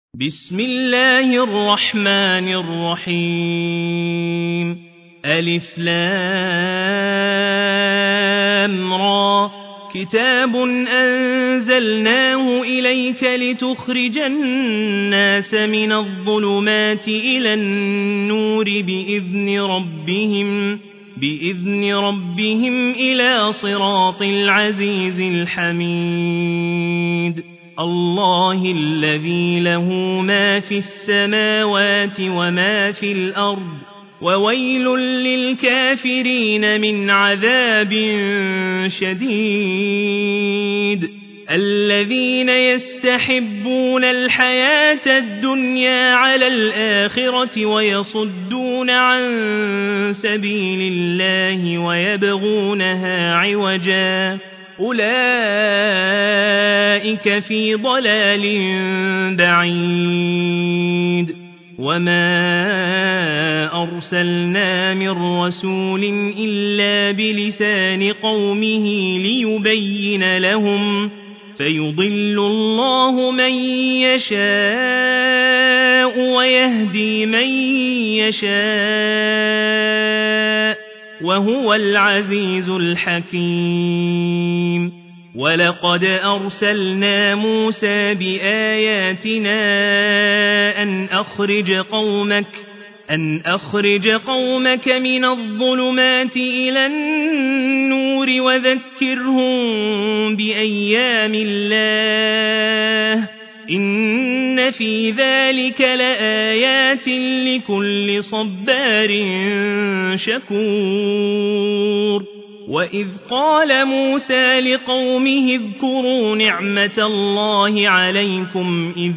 بسم الله الرحمن الرحيم ألف لام را كتاب أنزلناه إليك لتخرج الناس من الظلمات إلى النور بإذن ربهم إلى صراط العزيز الحميد الله الذي له ما في السماوات وما في الأرض وويل للكافرين من عذاب شديد الذين يستحبون الحياة الدنيا على الآخرة ويصدون عن سبيل الله ويبغونها عوجا أولئك في ضلال بعيد وما أرسلنا من رسول إلا بلسان قومه ليبين لهم فيضل الله من يشاء ويهدي من يشاء وهو العزيز الحكيم ولقد أرسلنا موسى بآياتنا أن أخرج قومك من الظلمات إلى النور وذكرهم بأيام الله إن في ذلك لآيات لكل صبار شكور وإذ قال موسى لقومه اذكروا نعمة الله عليكم إذ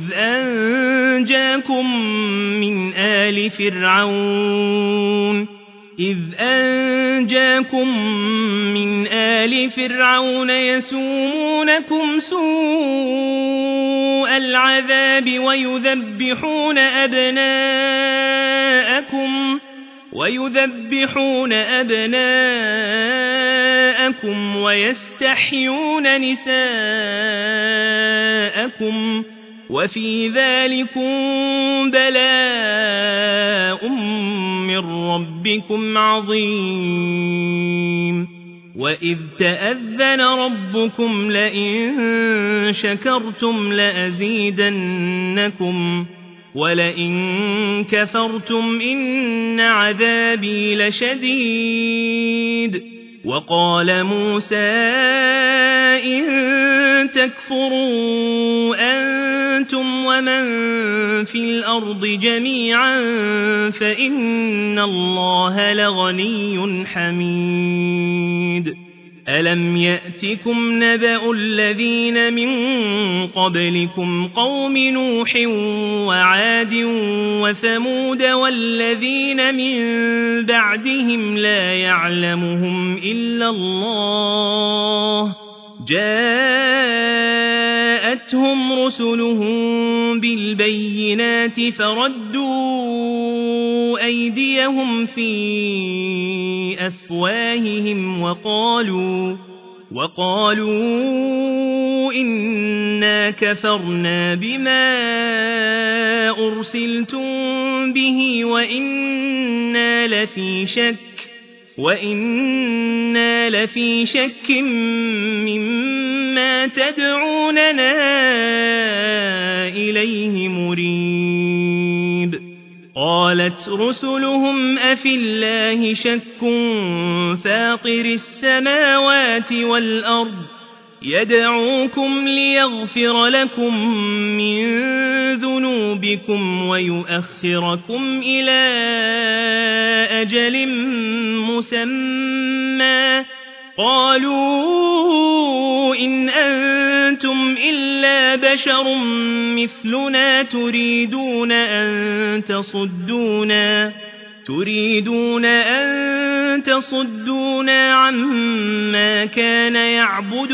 أنجاكم من آل فرعون يسومونكم سوء العذاب ويذبحون أبناءكم ويستحيون نساءكم وفي ذلكم بلاء من ربكم عظيم وإذ تأذن ربكم لئن شكرتم لأزيدنكم ولئن كفرتم إن عذابي لشديد وقال موسى إن تكفروا أنتم ومن في الأرض جميعا فإن الله لغني حميد ألم يأتكم نبأ الذين من قبلكم قوم نوح وعاد وثمود والذين من بعدهم لا يعلمهم إلا الله جاءتهم رسلهم بالبينات فردوا أيديهم في أفواههم وقالوا إنا كفرنا بما أرسلتم به وإنا لفي شك مما تدعوننا إليه مريب قالت رسلهم أفي الله شك فاطر السماوات والأرض يدعوكم ليغفر لكم من ذنوبكم ويؤخركم إلى أجل مسمى قالوا إن أنتم إلا بشر مثلنا تريدون أن تصدونا عما كان يعبد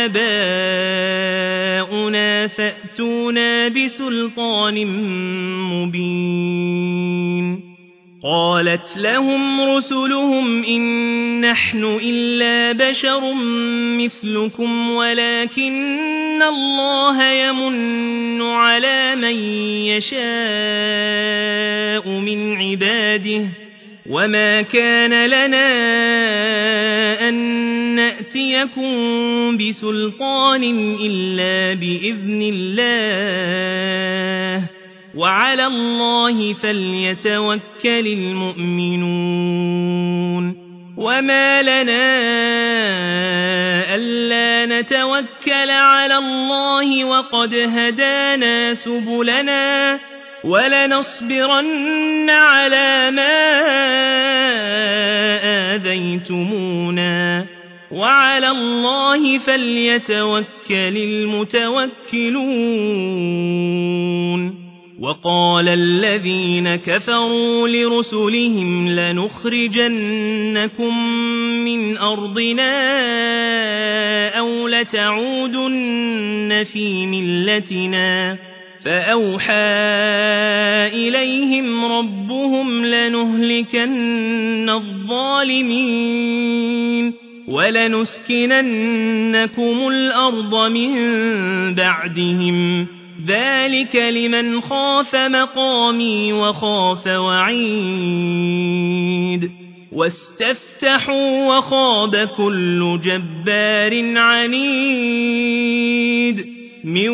آباؤنا فأتونا بسلطان مبين قالت لهم رسلهم إن نحن إلا بشر مثلكم ولكن الله يمن على من يشاء من عباده وما كان لنا أن نأتيكم بسلطان إلا بإذن الله وعلى الله فليتوكل المؤمنون وما لنا ألا نتوكل على الله وقد هدانا سبلنا ولنصبرن على ما آذيتمونا وعلى الله فليتوكل المتوكلون وقال الذين كفروا لرسلهم لنخرجنكم من أرضنا أو لتعودن في ملتنا فأوحى إليهم ربهم لنهلكن الظالمين ولنسكننكم الأرض من بعدهم ذلك لمن خاف مقامي وخاف وعيد واستفتحوا وخاب كل جبار عنيد من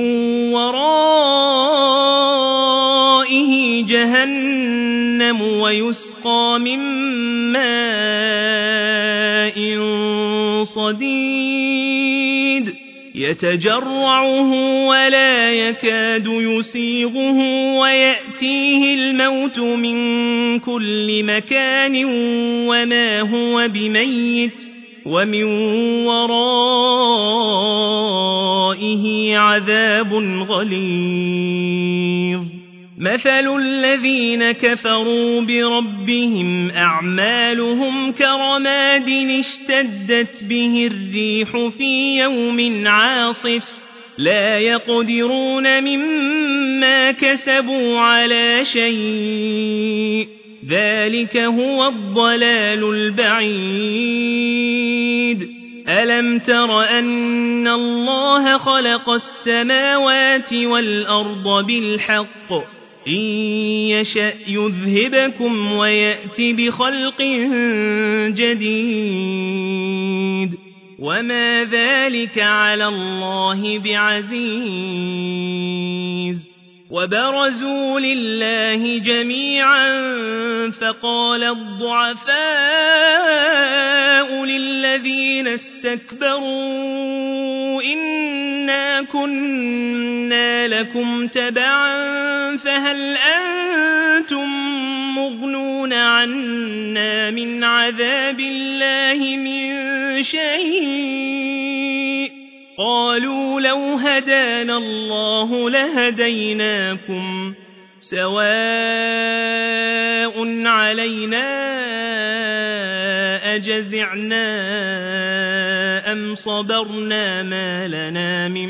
ورائه جهنم ويسقى من ماء صديد يتجرعه ولا يكاد يسيغه ويأتيه الموت من كل مكان وما هو بميت ومن ورائه عذاب غليظ مثل الذين كفروا بربهم أعمالهم كرماد اشتدت به الريح في يوم عاصف لا يقدرون مما كسبوا على شيء ذلك هو الضلال البعيد ألم تر أن الله خلق السماوات والأرض بالحق إن يشأ يذهبكم ويأت بخلق جديد وما ذلك على الله بعزيز وبرزوا لله جميعا فقال الضعفاء للذين استكبروا إنا كنا لكم تبعا فهل أنتم مغنون عنا من عذاب الله من شيء قالوا لو هدانا الله لهديناكم سواء علينا أجزعنا أم صبرنا ما لنا من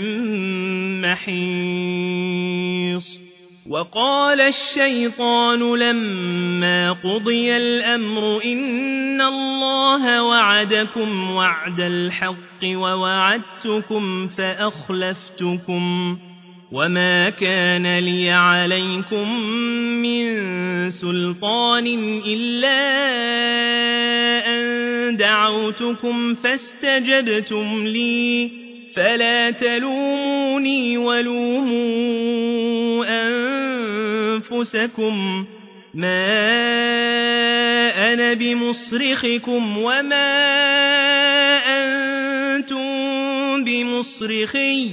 محيص وقال الشيطان لما قضي الأمر إن الله وعدكم وعد الحق ووعدتكم فأخلفتكم وما كان لي عليكم من سلطان إلا أن دعوتكم فاستجبتم لي فلا تلوموني ولوموا أنفسكم ما أنا بمصرخكم وما أنتم بمصرخي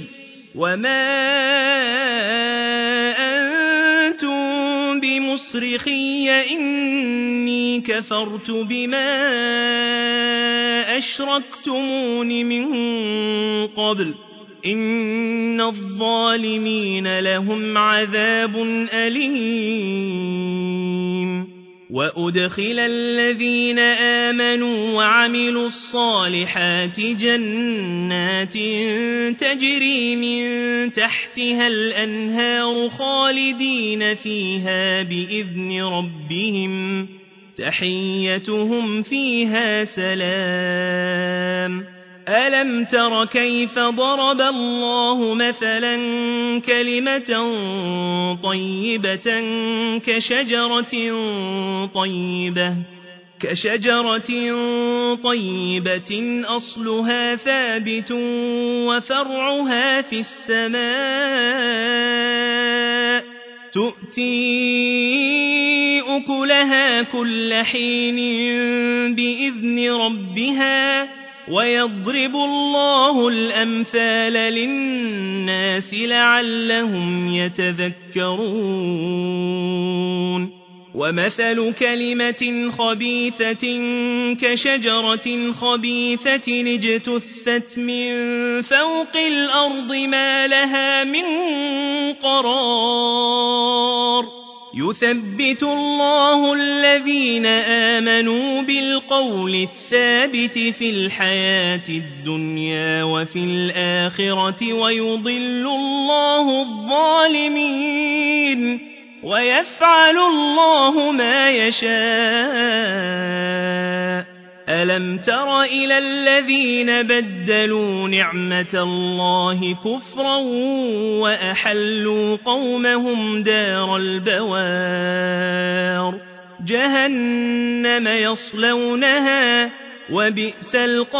إني كفرت بما أشركتمون من قبل إن الظالمين لهم عذاب أليم وأدخل الذين آمنوا وعملوا الصالحات جنات تجري من تحتها الأنهار خالدين فيها بإذن ربهم تحيتهم فيها سلام ألم تر كيف ضرب الله مثلا كلمة طيبة كشجرة طيبة أصلها ثابت وفرعها في السماء تؤتي أكلها كل حين بإذن ربها ويضرب الله الأمثال للناس لعلهم يتذكرون ومثل كلمة خبيثة كشجرة خبيثة اجتثت من فوق الأرض ما لها من قرار يثبت الله الذين آمنوا بالقول الثابت في الحياة الدنيا وفي الآخرة ويضل الله الظالمين ويفعل الله ما يشاء ألم تر إلى الذين بدلوا نعمة الله كفرا وأحلوا قومهم دار البوار جهنم يصلونها وبئس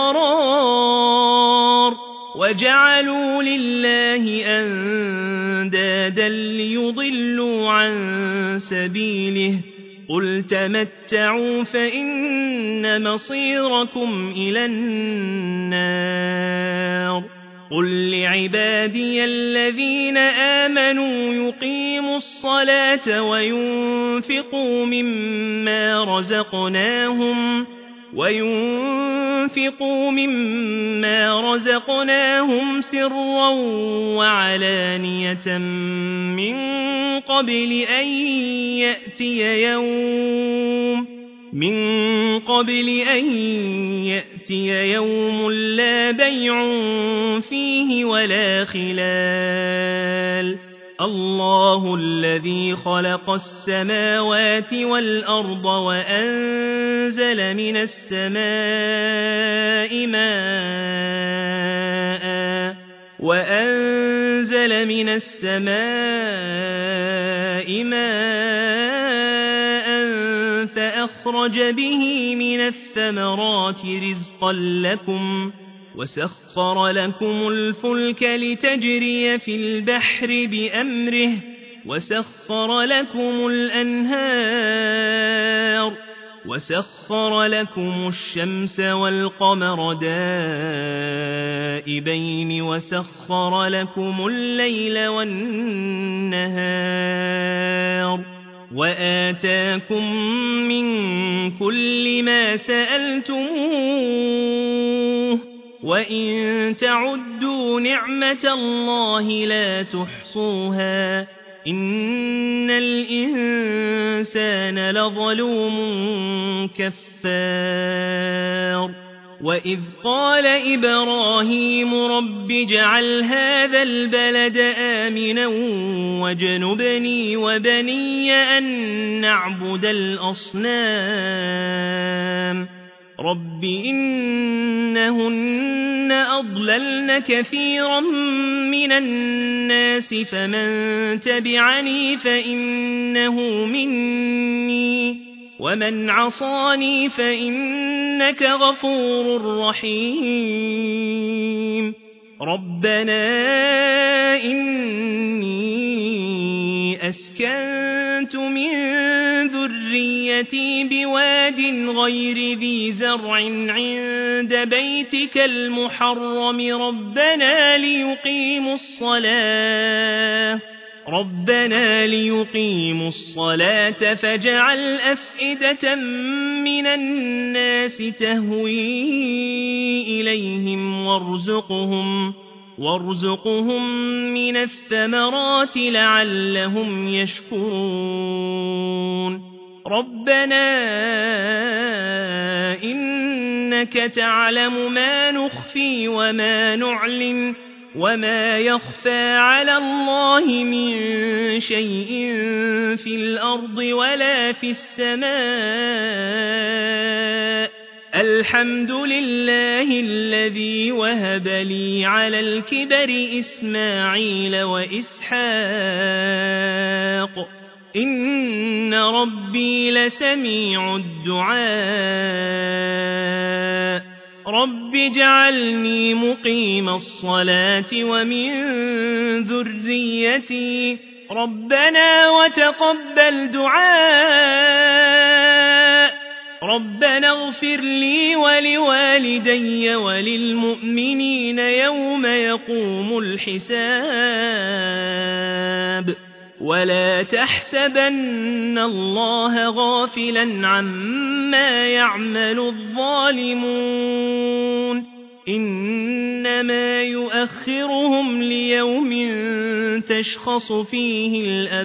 القرار وجعلوا لله أندادا ليضلوا عن سبيله قل تمتعوا فإن مصيركم إلى النار قل لعبادي الذين آمنوا يقيموا الصلاة وينفقوا مما رزقناهم سرا وعلانية من قبل أن يأتي يوم لا بيع فيه ولا خلال الله الذي خلق السماوات والأرض وأنزل من السماء ماء فأخرج به من الثمرات رزقا لكم وسخر لكم الفلك لتجري في البحر بأمره وسخر لكم الأنهار وسخر لكم الشمس والقمر دائبين وسخر لكم الليل والنهار وآتاكم من كل ما سألتموه وإن تعدوا نعمة الله لا تحصوها إن الإنسان لظلوم كفار وإذ قال إبراهيم رب اجعل هذا البلد آمنا واجنبني وبني أن نعبد الأصنام رب إنهن أضللن كثيرا من الناس فمن تبعني فإنه مني ومن عصاني فإنك غفور رحيم ربنا إني أسكنت من ذريتي بواد غير ذي زرع عند بيتك المحرم ربنا ليقيموا الصلاة فاجعل أفئدة من الناس تهوي إليهم وارزقهم من الثمرات لعلهم يشكرون ربنا إنك تعلم ما نخفي وما نعلن وما يخفى على الله من شيء في الأرض ولا في السماء الحمد لله الذي وهب لي على الكبر إسماعيل وإسحاق إن ربي لسميع الدعاء رب اجعلني مقيم الصلاة ومن ذريتي ربنا وتقبل دعاء ربنا اغفر لي ولوالدي وللمؤمنين يوم يقوم الحساب ولا تحسبن الله غافلا عما يعمل الظالمون إنما يؤخرهم ليوم تشخص فيه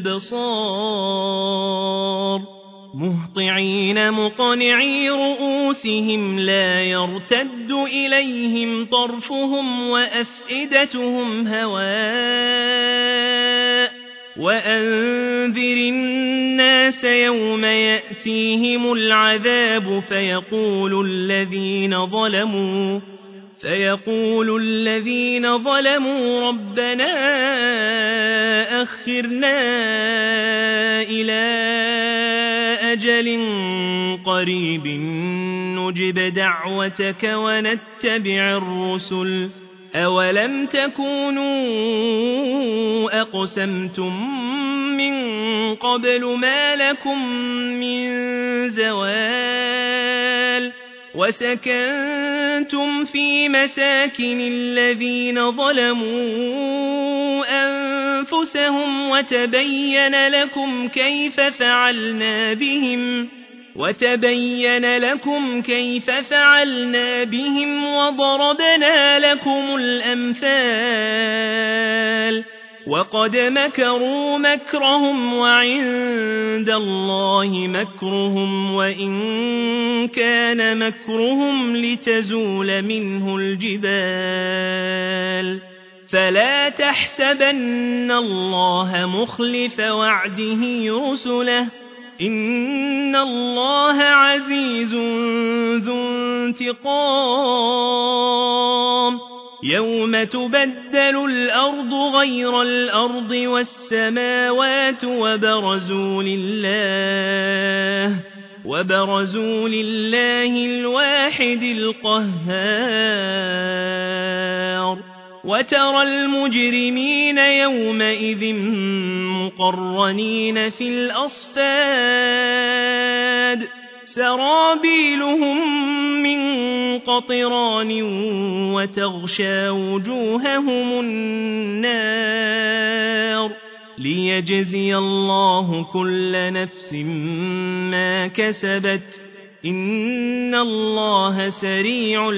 الأبصار مهطعين مقنعي رؤوسهم لا يرتد إليهم طرفهم وأفئدتهم هواء وأنذر الناس يوم يأتيهم العذاب فيقول الذين ظلموا ربنا أخرنا إلى أجل قريب نجب دعوتك ونتبع الرسل أولم تكونوا أقسمتم من قبل ما لكم من زوال وسكنتم في مساكن الذين ظلموا أنفسهم وتبين لكم كيف فعلنا بهم وضربنا لكم الأمثال وقد مكروا مكرهم وعند الله مكرهم وإن كان مكرهم لتزول منه الجبال فلا تحسبن الله مخلف وعده رسله إن الله عزيز ذو انتقام يوم تبدل الأرض غير الأرض والسماوات وبرزوا لله الواحد القهار وترى المجرمين يومئذ مقرنين في الأصفاد سرابيلهم من قطران وتغشى وجوههم النار ليجزي الله كل نفس ما كسبت إن الله سريع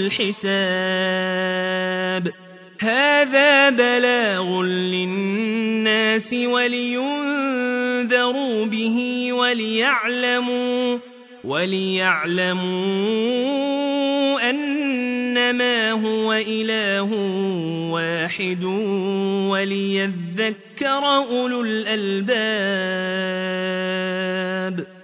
الحساب هذا بلاغ للناس ولينذروا به وليعلموا أنما هو إله واحد وليذكر أولو الألباب